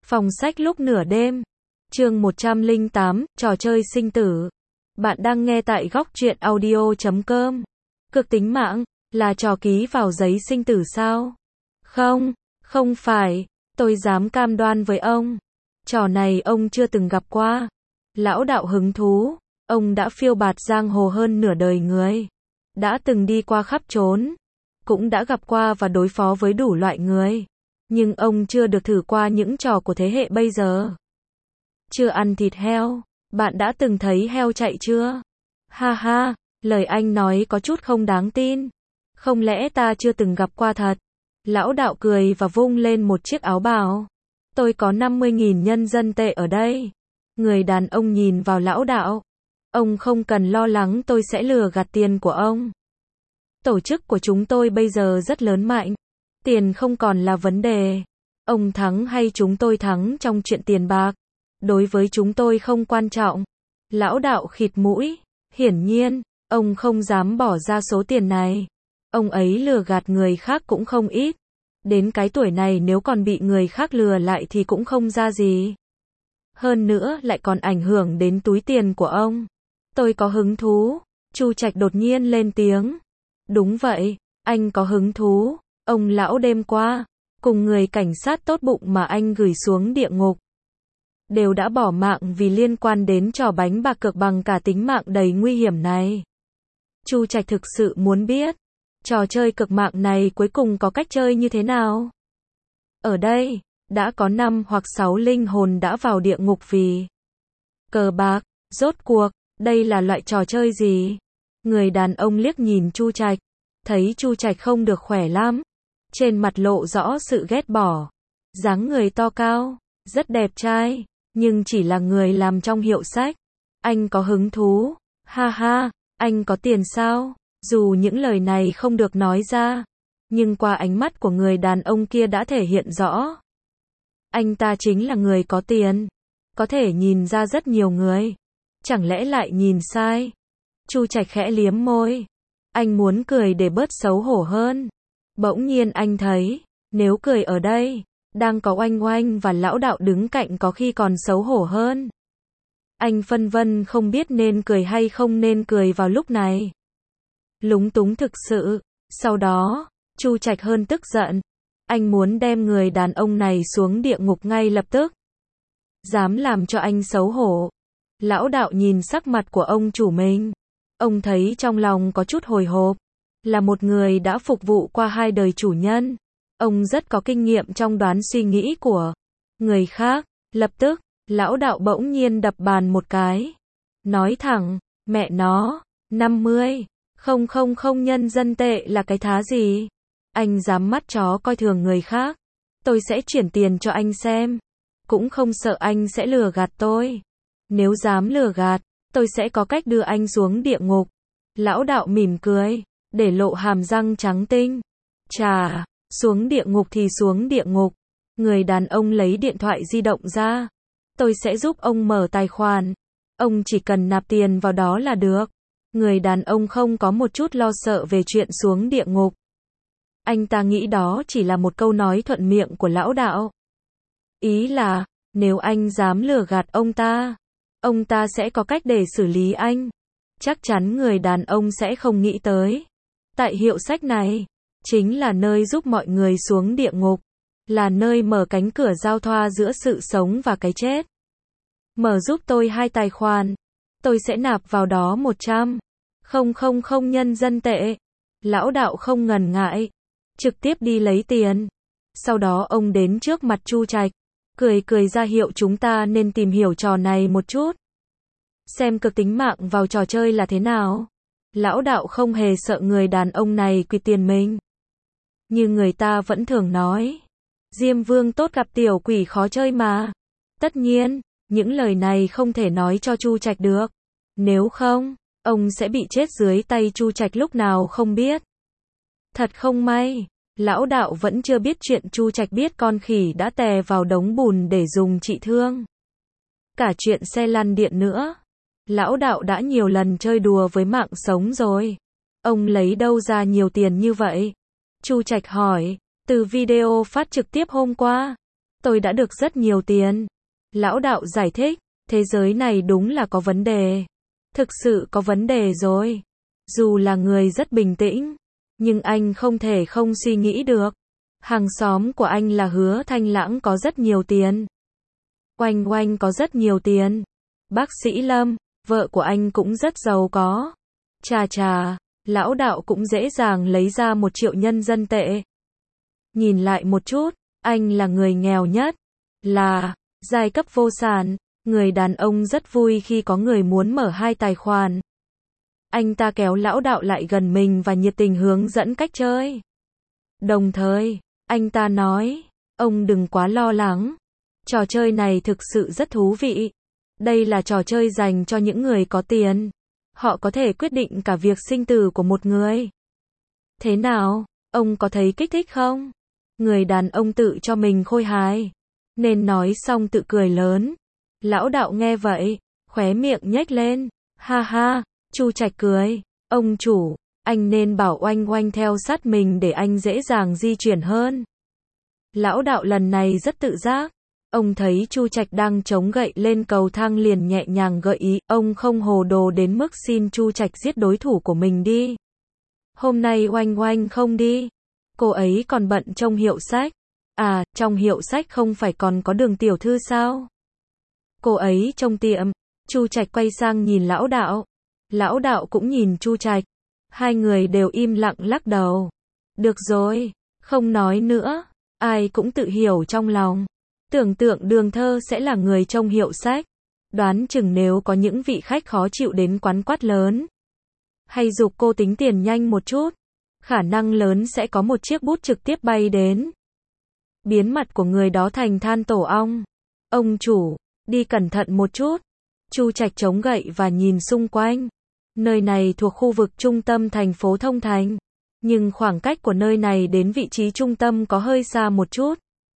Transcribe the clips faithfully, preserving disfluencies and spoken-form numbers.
Phòng sách lúc nửa đêm. Chương một trăm lẻ tám, trò chơi sinh tử. Bạn đang nghe tại góc truyện audio chấm com. Cược tính mạng, là trò ký vào giấy sinh tử sao? Không, không phải, tôi dám cam đoan với ông. Trò này ông chưa từng gặp qua. Lão đạo hứng thú, ông đã phiêu bạt giang hồ hơn nửa đời người. Đã từng đi qua khắp trốn. Cũng đã gặp qua và đối phó với đủ loại người. Nhưng ông chưa được thử qua những trò của thế hệ bây giờ. Chưa ăn thịt heo, bạn đã từng thấy heo chạy chưa? Ha ha, lời anh nói có chút không đáng tin. Không lẽ ta chưa từng gặp qua thật? Lão đạo cười và vung lên một chiếc áo bào. Tôi có năm mươi nghìn nhân dân tệ ở đây. Người đàn ông nhìn vào lão đạo. Ông không cần lo lắng tôi sẽ lừa gạt tiền của ông. Tổ chức của chúng tôi bây giờ rất lớn mạnh. Tiền không còn là vấn đề. Ông thắng hay chúng tôi thắng trong chuyện tiền bạc. Đối với chúng tôi không quan trọng. Lão đạo khịt mũi. Hiển nhiên, ông không dám bỏ ra số tiền này. Ông ấy lừa gạt người khác cũng không ít. Đến cái tuổi này nếu còn bị người khác lừa lại thì cũng không ra gì. Hơn nữa lại còn ảnh hưởng đến túi tiền của ông. Tôi có hứng thú. Chu Trạch đột nhiên lên tiếng. Đúng vậy, anh có hứng thú. Ông lão đêm qua, cùng người cảnh sát tốt bụng mà anh gửi xuống địa ngục, đều đã bỏ mạng vì liên quan đến trò bánh bạc cược bằng cả tính mạng đầy nguy hiểm này. Chu Trạch thực sự muốn biết, trò chơi cược mạng này cuối cùng có cách chơi như thế nào? Ở đây, đã có năm hoặc sáu linh hồn đã vào địa ngục vì cờ bạc. Rốt cuộc, đây là loại trò chơi gì? Người đàn ông liếc nhìn Chu Trạch, thấy Chu Trạch không được khỏe lắm. Trên mặt lộ rõ sự ghét bỏ. Dáng người to cao, rất đẹp trai, nhưng chỉ là người làm trong hiệu sách. Anh có hứng thú. Ha ha, anh có tiền sao? Dù những lời này không được nói ra, nhưng qua ánh mắt của người đàn ông kia đã thể hiện rõ. Anh ta chính là người có tiền. Có thể nhìn ra rất nhiều người. Chẳng lẽ lại nhìn sai? Chu Trạch khẽ liếm môi. Anh muốn cười để bớt xấu hổ hơn. Bỗng nhiên anh thấy, nếu cười ở đây, đang có Oanh Oanh và lão đạo đứng cạnh có khi còn xấu hổ hơn. Anh phân vân không biết nên cười hay không nên cười vào lúc này. Lúng túng thực sự. Sau đó, Chu Trạch hơn tức giận. Anh muốn đem người đàn ông này xuống địa ngục ngay lập tức. Dám làm cho anh xấu hổ. Lão đạo nhìn sắc mặt của ông chủ mình. Ông thấy trong lòng có chút hồi hộp. Là một người đã phục vụ qua hai đời chủ nhân. Ông rất có kinh nghiệm trong đoán suy nghĩ của người khác. Lập tức, lão đạo bỗng nhiên đập bàn một cái. Nói thẳng, mẹ nó, năm mươi, không không không nhân dân tệ là cái thá gì? Anh dám mắt chó coi thường người khác. Tôi sẽ chuyển tiền cho anh xem. Cũng không sợ anh sẽ lừa gạt tôi. Nếu dám lừa gạt, tôi sẽ có cách đưa anh xuống địa ngục. Lão đạo mỉm cười, để lộ hàm răng trắng tinh. Chà, xuống địa ngục thì xuống địa ngục. Người đàn ông lấy điện thoại di động ra. Tôi sẽ giúp ông mở tài khoản. Ông chỉ cần nạp tiền vào đó là được. Người đàn ông không có một chút lo sợ về chuyện xuống địa ngục. Anh ta nghĩ đó chỉ là một câu nói thuận miệng của lão đạo. Ý là, nếu anh dám lừa gạt ông ta, ông ta sẽ có cách để xử lý anh. Chắc chắn người đàn ông sẽ không nghĩ tới. Tại hiệu sách này, chính là nơi giúp mọi người xuống địa ngục. Là nơi mở cánh cửa giao thoa giữa sự sống và cái chết. Mở giúp tôi hai tài khoản. Tôi sẽ nạp vào đó một trăm. Không không không nhân dân tệ. Lão đạo không ngần ngại. Trực tiếp đi lấy tiền. Sau đó ông đến trước mặt Chu Trạch. Cười cười ra hiệu chúng ta nên tìm hiểu trò này một chút. Xem cực tính mạng vào trò chơi là thế nào. Lão đạo không hề sợ người đàn ông này quy tiền mình. Như người ta vẫn thường nói. Diêm vương tốt gặp tiểu quỷ khó chơi mà. Tất nhiên, những lời này không thể nói cho Chu Trạch được. Nếu không, ông sẽ bị chết dưới tay Chu Trạch lúc nào không biết. Thật không may, lão đạo vẫn chưa biết chuyện Chu Trạch biết con khỉ đã tè vào đống bùn để dùng trị thương. Cả chuyện xe lăn điện nữa. Lão đạo đã nhiều lần chơi đùa với mạng sống rồi. Ông lấy đâu ra nhiều tiền như vậy? Chu Trạch hỏi. Từ video phát trực tiếp hôm qua. Tôi đã được rất nhiều tiền. Lão đạo giải thích, thế giới này đúng là có vấn đề. Thực sự có vấn đề rồi. Dù là người rất bình tĩnh, nhưng anh không thể không suy nghĩ được. Hàng xóm của anh là Hứa Thanh Lãng có rất nhiều tiền. Oanh Oanh có rất nhiều tiền. Bác sĩ Lâm, vợ của anh cũng rất giàu có. Chà chà, lão đạo cũng dễ dàng lấy ra một triệu nhân dân tệ. Nhìn lại một chút, anh là người nghèo nhất. Là giai cấp vô sản. Người đàn ông rất vui khi có người muốn mở hai tài khoản. Anh ta kéo lão đạo lại gần mình và nhiệt tình hướng dẫn cách chơi. Đồng thời, anh ta nói, ông đừng quá lo lắng. Trò chơi này thực sự rất thú vị. Đây là trò chơi dành cho những người có tiền. Họ có thể quyết định cả việc sinh tử của một người. Thế nào, ông có thấy kích thích không? Người đàn ông tự cho mình khôi hài. Nên nói xong tự cười lớn. Lão đạo nghe vậy, khóe miệng nhếch lên. Ha ha, Chu Trạch cười. Ông chủ, anh nên bảo Oanh Oanh theo sát mình để anh dễ dàng di chuyển hơn. Lão đạo lần này rất tự giác. Ông thấy Chu Trạch đang chống gậy lên cầu thang liền nhẹ nhàng gợi ý, ông không hồ đồ đến mức xin Chu Trạch giết đối thủ của mình đi. Hôm nay Oanh Oanh không đi. Cô ấy còn bận trông hiệu sách. À, trong hiệu sách không phải còn có Đường tiểu thư sao? Cô ấy trông tiệm. Chu Trạch quay sang nhìn lão đạo. Lão đạo cũng nhìn Chu Trạch. Hai người đều im lặng lắc đầu. Được rồi, không nói nữa. Ai cũng tự hiểu trong lòng. Tưởng tượng Đường Thơ sẽ là người trông hiệu sách. Đoán chừng nếu có những vị khách khó chịu đến quán quát lớn, hay giục cô tính tiền nhanh một chút, khả năng lớn sẽ có một chiếc bút trực tiếp bay đến, biến mặt của người đó thành than tổ ong. Ông chủ, đi cẩn thận một chút. Chu Trạch chống gậy và nhìn xung quanh. Nơi này thuộc khu vực trung tâm thành phố Thông Thành, nhưng khoảng cách của nơi này đến vị trí trung tâm có hơi xa một chút.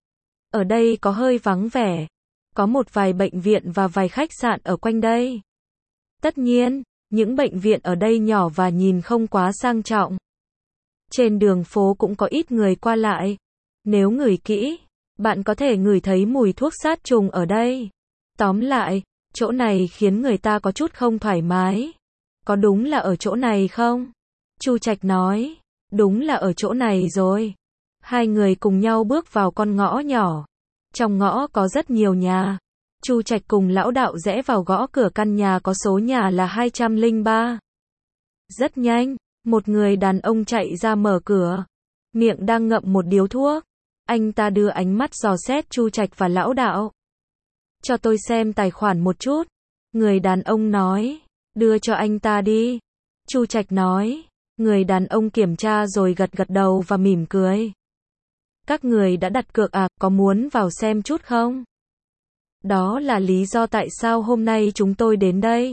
Ở đây có hơi vắng vẻ. Có một vài bệnh viện và vài khách sạn ở quanh đây. Tất nhiên, những bệnh viện ở đây nhỏ và nhìn không quá sang trọng. Trên đường phố cũng có ít người qua lại. Nếu ngửi kỹ, bạn có thể ngửi thấy mùi thuốc sát trùng ở đây. Tóm lại, chỗ này khiến người ta có chút không thoải mái. Có đúng là ở chỗ này không? Chu Trạch nói, đúng là ở chỗ này rồi. Hai người cùng nhau bước vào con ngõ nhỏ. Trong ngõ có rất nhiều nhà. Chu Trạch cùng lão đạo rẽ vào gõ cửa căn nhà có số nhà là hai trăm lẻ ba. Rất nhanh, một người đàn ông chạy ra mở cửa. Miệng đang ngậm một điếu thuốc. Anh ta đưa ánh mắt dò xét Chu Trạch và lão đạo. Cho tôi xem tài khoản một chút. Người đàn ông nói. Đưa cho anh ta đi. Chu Trạch nói. Người đàn ông kiểm tra rồi gật gật đầu và mỉm cười. Các người đã đặt cược à, có muốn vào xem chút không? Đó là lý do tại sao hôm nay chúng tôi đến đây.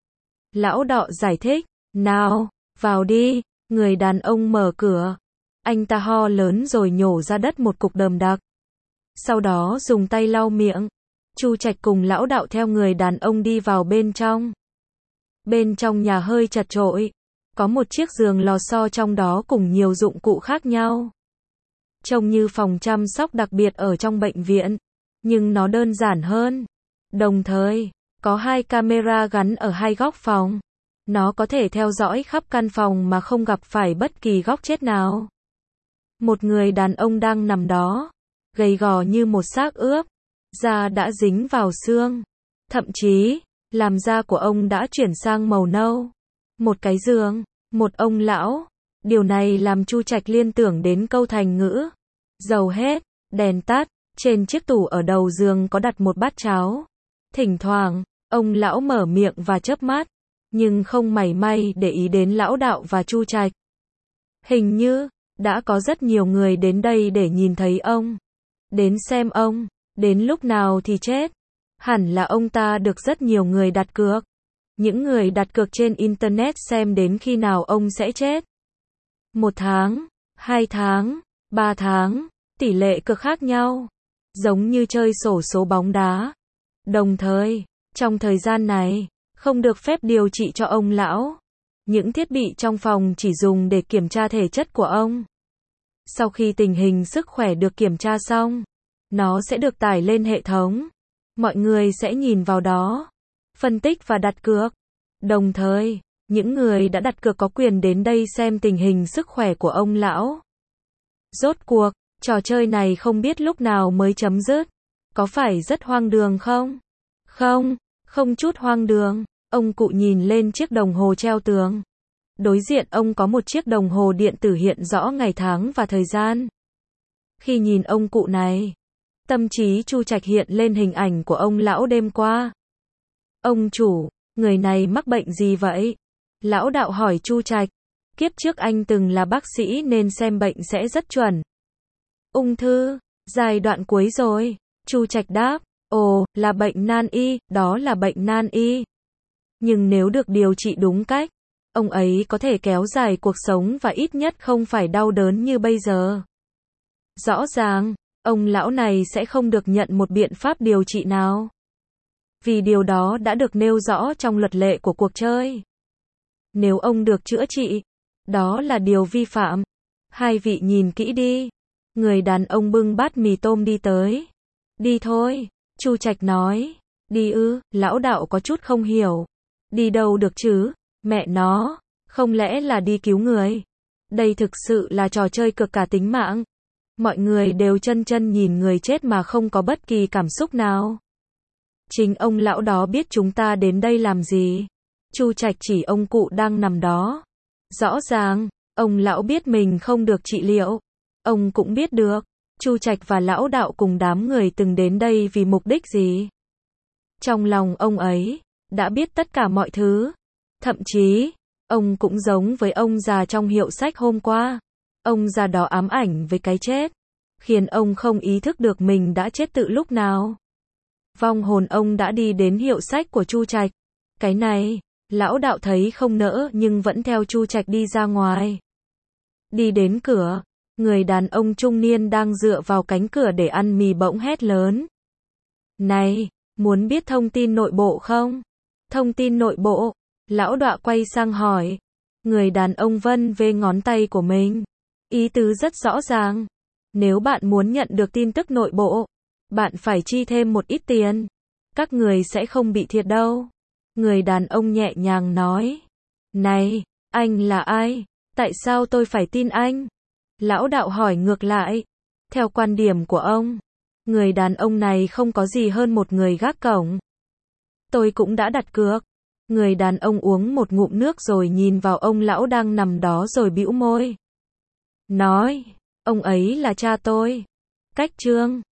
Lão đạo giải thích. Nào, vào đi. Người đàn ông mở cửa. Anh ta ho lớn rồi nhổ ra đất một cục đờm đặc. Sau đó dùng tay lau miệng. Chu Trạch cùng lão đạo theo người đàn ông đi vào bên trong. Bên trong nhà hơi chật chội. Có một chiếc giường lò xo trong đó cùng nhiều dụng cụ khác nhau. Trông như phòng chăm sóc đặc biệt ở trong bệnh viện. Nhưng nó đơn giản hơn. Đồng thời, có hai camera gắn ở hai góc phòng. Nó có thể theo dõi khắp căn phòng mà không gặp phải bất kỳ góc chết nào. Một người đàn ông đang nằm đó. Gầy gò như một xác ướp. Da đã dính vào xương. Thậm chí, làn da của ông đã chuyển sang màu nâu. Một cái giường, một ông lão. Điều này làm Chu Trạch liên tưởng đến câu thành ngữ. Dầu hết, đèn tắt. Trên chiếc tủ ở đầu giường có đặt một bát cháo. Thỉnh thoảng, ông lão mở miệng và chớp mắt. Nhưng không mảy may để ý đến lão đạo và Chu Trạch. Hình như, đã có rất nhiều người đến đây để nhìn thấy ông. Đến xem ông, đến lúc nào thì chết. Hẳn là ông ta được rất nhiều người đặt cược. Những người đặt cược trên Internet xem đến khi nào ông sẽ chết. Một tháng, hai tháng, ba tháng, tỷ lệ cược khác nhau. Giống như chơi xổ số bóng đá. Đồng thời, trong thời gian này, không được phép điều trị cho ông lão. Những thiết bị trong phòng chỉ dùng để kiểm tra thể chất của ông. Sau khi tình hình sức khỏe được kiểm tra xong, Nó sẽ được tải lên hệ thống. Mọi người sẽ nhìn vào đó, phân tích và đặt cược. Đồng thời, những người đã đặt cược có quyền đến đây xem tình hình sức khỏe của ông lão. Rốt cuộc, trò chơi này không biết lúc nào mới chấm dứt. Có phải rất hoang đường không? Không, không chút hoang đường. Ông cụ nhìn lên chiếc đồng hồ treo tường. Đối diện ông có một chiếc đồng hồ điện tử hiện rõ ngày tháng và thời gian. Khi nhìn ông cụ này, tâm trí Chu Trạch hiện lên hình ảnh của ông lão đêm qua. Ông chủ, người này mắc bệnh gì vậy? Lão đạo hỏi Chu Trạch. Kiếp trước anh từng là bác sĩ nên xem bệnh sẽ rất chuẩn. Ung thư, giai đoạn cuối rồi. Chu Trạch đáp. Ồ, là bệnh nan y, đó là bệnh nan y. Nhưng nếu được điều trị đúng cách, ông ấy có thể kéo dài cuộc sống và ít nhất không phải đau đớn như bây giờ. Rõ ràng, ông lão này sẽ không được nhận một biện pháp điều trị nào. Vì điều đó đã được nêu rõ trong luật lệ của cuộc chơi. Nếu ông được chữa trị, đó là điều vi phạm. Hai vị nhìn kỹ đi. Người đàn ông bưng bát mì tôm đi tới. Đi thôi, Chu Trạch nói. Đi ư, lão đạo có chút không hiểu. Đi đâu được chứ? Mẹ nó, không lẽ là đi cứu người? Đây thực sự là trò chơi cực cả tính mạng. Mọi người đều chân chân nhìn người chết mà không có bất kỳ cảm xúc nào. Chính ông lão đó biết chúng ta đến đây làm gì. Chu Trạch chỉ ông cụ đang nằm đó. Rõ ràng, ông lão biết mình không được trị liệu. Ông cũng biết được, Chu Trạch và lão đạo cùng đám người từng đến đây vì mục đích gì. Trong lòng ông ấy, đã biết tất cả mọi thứ. Thậm chí, ông cũng giống với ông già trong hiệu sách hôm qua. Ông già đó ám ảnh với cái chết, khiến ông không ý thức được mình đã chết từ lúc nào. Vong hồn ông đã đi đến hiệu sách của Chu Trạch. Cái này, lão đạo thấy không nỡ nhưng vẫn theo Chu Trạch đi ra ngoài. Đi đến cửa, người đàn ông trung niên đang dựa vào cánh cửa để ăn mì bỗng hét lớn. Này, muốn biết thông tin nội bộ không? Thông tin nội bộ? Lão đạo quay sang hỏi. Người đàn ông vân vê ngón tay của mình. Ý tứ rất rõ ràng. Nếu bạn muốn nhận được tin tức nội bộ, bạn phải chi thêm một ít tiền. Các người sẽ không bị thiệt đâu. Người đàn ông nhẹ nhàng nói. Này, anh là ai? Tại sao tôi phải tin anh? Lão đạo hỏi ngược lại. Theo quan điểm của ông, người đàn ông này không có gì hơn một người gác cổng. Tôi cũng đã đặt cược. Người đàn ông uống một ngụm nước rồi nhìn vào ông lão đang nằm đó rồi bĩu môi. Nói, ông ấy là cha tôi. Cách Trương.